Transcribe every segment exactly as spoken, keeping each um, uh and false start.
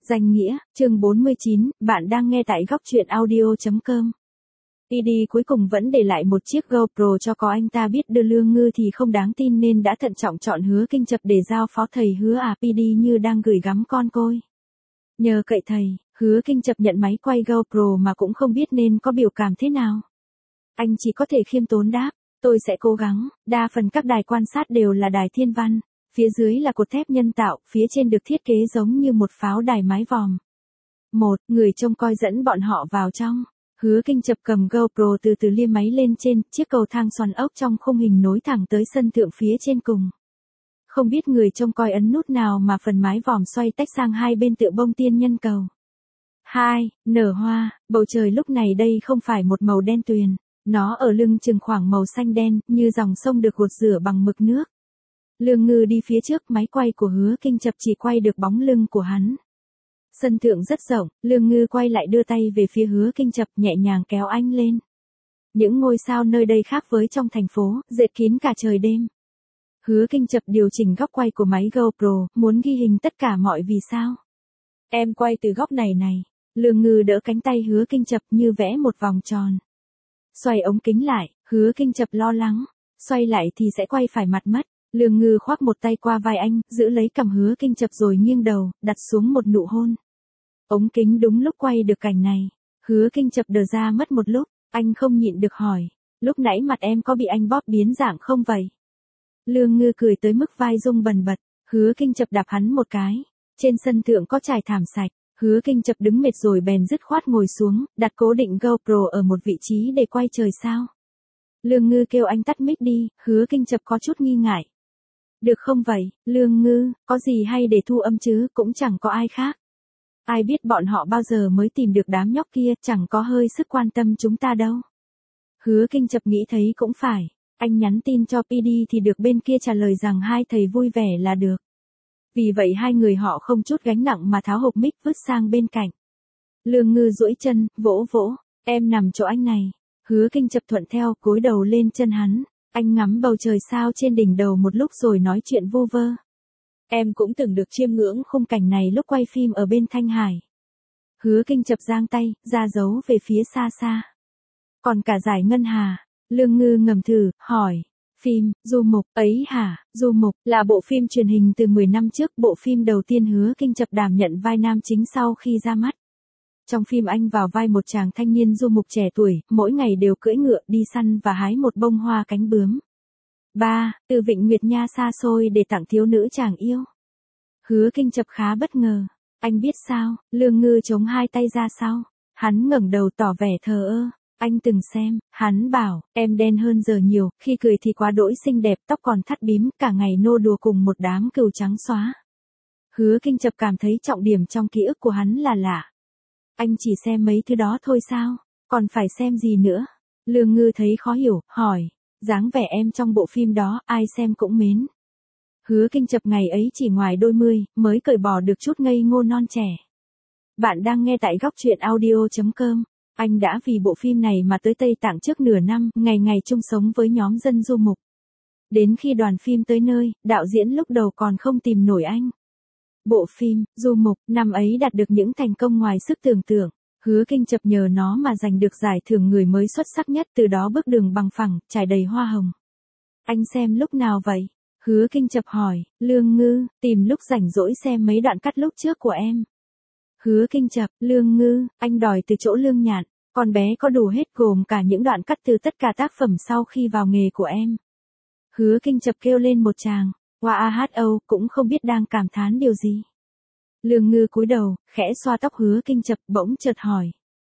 Danh nghĩa, chương bốn mươi chín, bạn đang nghe tại góc truyện audio chấm com. pê đê cuối cùng vẫn để lại một chiếc GoPro cho có anh ta biết đưa Lương Ngư thì không đáng tin nên đã thận trọng chọn Hứa Kinh Chập để giao phó thầy Hứa à pê đê như đang gửi gắm con côi. Nhờ cậy thầy, Hứa Kinh Chập nhận máy quay GoPro mà cũng không biết nên có biểu cảm thế nào. Anh chỉ có thể khiêm tốn đáp, tôi sẽ cố gắng, đa phần các đài quan sát đều là đài thiên văn. Phía dưới là cột thép nhân tạo, phía trên được thiết kế giống như một pháo đài mái vòm. Một, người trông coi dẫn bọn họ vào trong. Hứa Kinh Chập cầm GoPro từ từ lia máy lên trên, chiếc cầu thang xoắn ốc trong khung hình nối thẳng tới sân thượng phía trên cùng. Không biết người trông coi ấn nút nào mà phần mái vòm xoay tách sang hai bên tựa bông tiên nhân cầu. Hai, nở hoa, bầu trời lúc này đây không phải một màu đen tuyền, nó ở lưng chừng khoảng màu xanh đen, như dòng sông được gột rửa bằng mực nước. Lương Ngư đi phía trước, máy quay của Hứa Kinh Chập chỉ quay được bóng lưng của hắn. Sân thượng rất rộng, Lương Ngư quay lại đưa tay về phía Hứa Kinh Chập nhẹ nhàng kéo anh lên. Những ngôi sao nơi đây khác với trong thành phố, dệt kín cả trời đêm. Hứa Kinh Chập điều chỉnh góc quay của máy GoPro, muốn ghi hình tất cả mọi vì sao. Em quay từ góc này này. Lương Ngư đỡ cánh tay Hứa Kinh Chập như vẽ một vòng tròn. Xoay ống kính lại, Hứa Kinh Chập lo lắng. Xoay lại thì sẽ quay phải mặt mất. Lương Ngư khoác một tay qua vai anh, giữ lấy cằm Hứa Kinh Chập rồi nghiêng đầu, đặt xuống một nụ hôn. Ống kính đúng lúc quay được cảnh này. Hứa Kinh Chập đờ ra mất một lúc, anh không nhịn được hỏi, lúc nãy mặt em có bị anh bóp biến dạng không vậy? Lương Ngư cười tới mức vai rung bần bật, Hứa Kinh Chập đạp hắn một cái. Trên sân thượng có trải thảm sạch, Hứa Kinh Chập đứng mệt rồi bèn dứt khoát ngồi xuống, đặt cố định GoPro ở một vị trí để quay trời sao. Lương Ngư kêu anh tắt mic đi, Hứa Kinh Chập có chút nghi ngại. Được không vậy, Lương Ngư, có gì hay để thu âm chứ, cũng chẳng có ai khác. Ai biết bọn họ bao giờ mới tìm được đám nhóc kia, chẳng có hơi sức quan tâm chúng ta đâu. Hứa Kinh Chập nghĩ thấy cũng phải, anh nhắn tin cho pê đê thì được bên kia trả lời rằng hai thầy vui vẻ là được. Vì vậy hai người họ không chút gánh nặng mà tháo hộp mic vứt sang bên cạnh. Lương Ngư duỗi chân, vỗ vỗ, em nằm chỗ anh này. Hứa Kinh Chập thuận theo, cúi đầu lên chân hắn. Anh ngắm bầu trời sao trên đỉnh đầu một lúc rồi nói chuyện vu vơ. Em cũng từng được chiêm ngưỡng khung cảnh này lúc quay phim ở bên Thanh Hải. Hứa Kinh Chập giang tay, ra dấu về phía xa xa. Còn cả Giải Ngân Hà. Lương Ngư ngầm thử, hỏi. Phim, Du Mục, ấy hả, Du Mục, là bộ phim truyền hình từ mười năm trước, bộ phim đầu tiên Hứa Kinh Chập đảm nhận vai nam chính sau khi ra mắt. Trong phim anh vào vai một chàng thanh niên du mục trẻ tuổi, mỗi ngày đều cưỡi ngựa đi săn và hái một bông hoa cánh bướm. ba. Từ Vịnh Nguyệt Nha xa xôi để tặng thiếu nữ chàng yêu. Hứa Kinh Chập khá bất ngờ. Anh biết sao? Lương Ngư chống hai tay ra sau. Hắn ngẩng đầu tỏ vẻ thờ ơ. Anh từng xem, hắn bảo, em đen hơn giờ nhiều, khi cười thì quá đỗi xinh đẹp, tóc còn thắt bím, cả ngày nô đùa cùng một đám cừu trắng xóa. Hứa Kinh Chập cảm thấy trọng điểm trong ký ức của hắn là lạ. Anh chỉ xem mấy thứ đó thôi sao? Còn phải xem gì nữa? Lương Ngư thấy khó hiểu, hỏi. Dáng vẻ em trong bộ phim đó, ai xem cũng mến. Hứa Kinh Chập ngày ấy chỉ ngoài đôi mươi, mới cởi bỏ được chút ngây ngô non trẻ. Bạn đang nghe tại góc truyện audio chấm com. Anh đã vì bộ phim này mà tới Tây Tạng trước nửa năm, ngày ngày chung sống với nhóm dân du mục. Đến khi đoàn phim tới nơi, đạo diễn lúc đầu còn không tìm nổi anh. Bộ phim, Du Mục, năm ấy đạt được những thành công ngoài sức tưởng tượng. Hứa Kinh Chập nhờ nó mà giành được giải thưởng người mới xuất sắc nhất, từ đó bước đường bằng phẳng, trải đầy hoa hồng. Anh xem lúc nào vậy? Hứa Kinh Chập hỏi. Lương Ngư, tìm lúc rảnh rỗi xem mấy đoạn cắt lúc trước của em. Hứa Kinh Chập, Lương Ngư, anh đòi từ chỗ Lương Nhạn. Con bé có đủ hết gồm cả những đoạn cắt từ tất cả tác phẩm sau khi vào nghề của em. Hứa Kinh Chập kêu lên một tràng. Wow, cũng không biết đang cảm thán điều gì. Lương Ngư cúi đầu, khẽ xoa tóc Hứa Kinh Chập, bỗng chợt hỏi.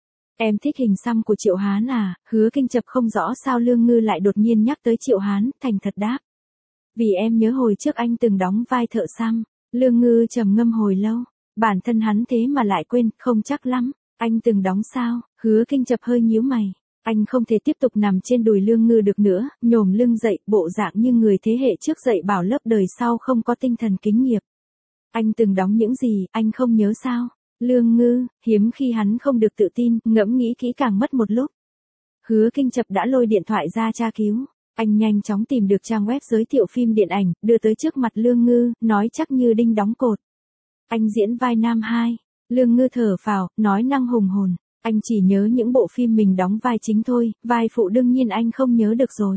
Em thích hình xăm của Triệu Hán à? Hứa Kinh Chập không rõ sao Lương Ngư lại đột nhiên nhắc tới Triệu Hán, thành thật đáp. Vì em nhớ hồi trước anh từng đóng vai thợ xăm. Lương Ngư trầm ngâm hồi lâu. Bản thân hắn thế mà lại quên, không chắc lắm. Anh từng đóng sao? Hứa Kinh Chập hơi nhíu mày. Anh không thể tiếp tục nằm trên đùi Lương Ngư được nữa, nhổm lưng dậy, bộ dạng như người thế hệ trước dạy bảo lớp đời sau không có tinh thần kính nghiệp. Anh từng đóng những gì, anh không nhớ sao? Lương Ngư, hiếm khi hắn không được tự tin, ngẫm nghĩ kỹ càng mất một lúc. Hứa Kinh Chập đã lôi điện thoại ra tra cứu. Anh nhanh chóng tìm được trang web giới thiệu phim điện ảnh, đưa tới trước mặt Lương Ngư, nói chắc như đinh đóng cột. Anh diễn vai nam hai. Lương Ngư thở phào, nói năng hùng hồn. Anh chỉ nhớ những bộ phim mình đóng vai chính thôi, vai phụ đương nhiên anh không nhớ được rồi.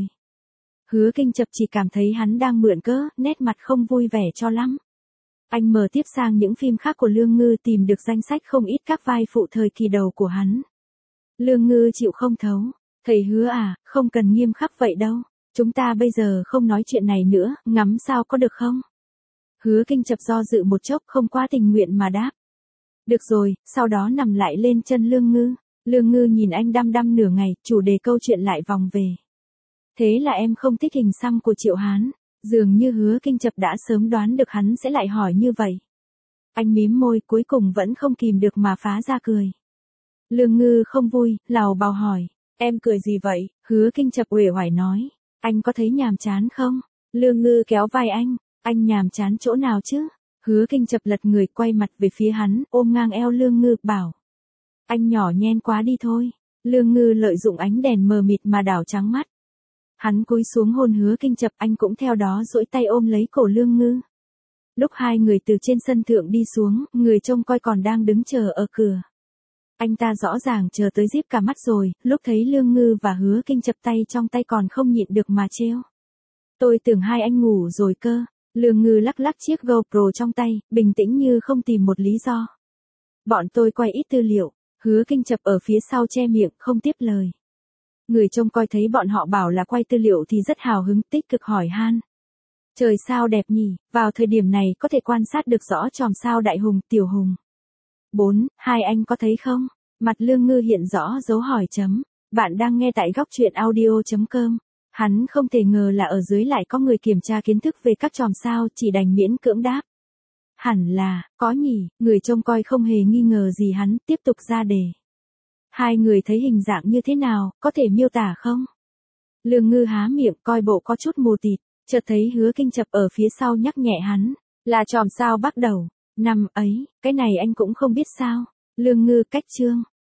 Hứa Kinh Chập chỉ cảm thấy hắn đang mượn cớ, nét mặt không vui vẻ cho lắm. Anh mở tiếp sang những phim khác của Lương Ngư tìm được danh sách không ít các vai phụ thời kỳ đầu của hắn. Lương Ngư chịu không thấu. Thầy Hứa à, không cần nghiêm khắc vậy đâu. Chúng ta bây giờ không nói chuyện này nữa, ngắm sao có được không? Hứa Kinh Chập do dự một chốc không quá tình nguyện mà đáp. Được rồi, sau đó nằm lại lên chân Lương Ngư. Lương Ngư nhìn anh đăm đăm nửa ngày, chủ đề câu chuyện lại vòng về. Thế là em không thích hình xăm của Triệu Hán. Dường như Hứa Kinh Chập đã sớm đoán được hắn sẽ lại hỏi như vậy. Anh mím môi cuối cùng vẫn không kìm được mà phá ra cười. Lương Ngư không vui, lào bào hỏi. Em cười gì vậy? Hứa Kinh Chập uể oải nói. Anh có thấy nhàm chán không? Lương Ngư kéo vai anh. Anh nhàm chán chỗ nào chứ? Hứa Kinh Chập lật người quay mặt về phía hắn, ôm ngang eo Lương Ngư, bảo. Anh nhỏ nhen quá đi thôi. Lương Ngư lợi dụng ánh đèn mờ mịt mà đảo trắng mắt. Hắn cúi xuống hôn Hứa Kinh Chập, anh cũng theo đó duỗi tay ôm lấy cổ Lương Ngư. Lúc hai người từ trên sân thượng đi xuống, người trông coi còn đang đứng chờ ở cửa. Anh ta rõ ràng chờ tới díp cả mắt rồi, lúc thấy Lương Ngư và Hứa Kinh Chập tay trong tay còn không nhịn được mà trêu. Tôi tưởng hai anh ngủ rồi cơ. Lương Ngư lắc lắc chiếc GoPro trong tay, bình tĩnh như không tìm một lý do. Bọn tôi quay ít tư liệu. Hứa Kinh Chập ở phía sau che miệng, không tiếp lời. Người trông coi thấy bọn họ bảo là quay tư liệu thì rất hào hứng, tích cực hỏi han. Trời sao đẹp nhỉ, vào thời điểm này có thể quan sát được rõ chòm sao Đại Hùng, Tiểu Hùng. bốn. Hai anh có thấy không? Mặt Lương Ngư hiện rõ dấu hỏi chấm. Bạn đang nghe tại góc truyện audio chấm com. Hắn không thể ngờ là ở dưới lại có người kiểm tra kiến thức về các chòm sao, chỉ đành miễn cưỡng đáp. Hẳn là, có nhỉ, người trông coi không hề nghi ngờ gì hắn, tiếp tục ra đề. Hai người thấy hình dạng như thế nào, có thể miêu tả không? Lương Ngư há miệng coi bộ có chút mù tịt, chợt thấy Hứa Kinh Chập ở phía sau nhắc nhẹ hắn, là chòm sao Bắc Đầu. Năm ấy, cái này anh cũng không biết sao? Lương Ngư cách chương.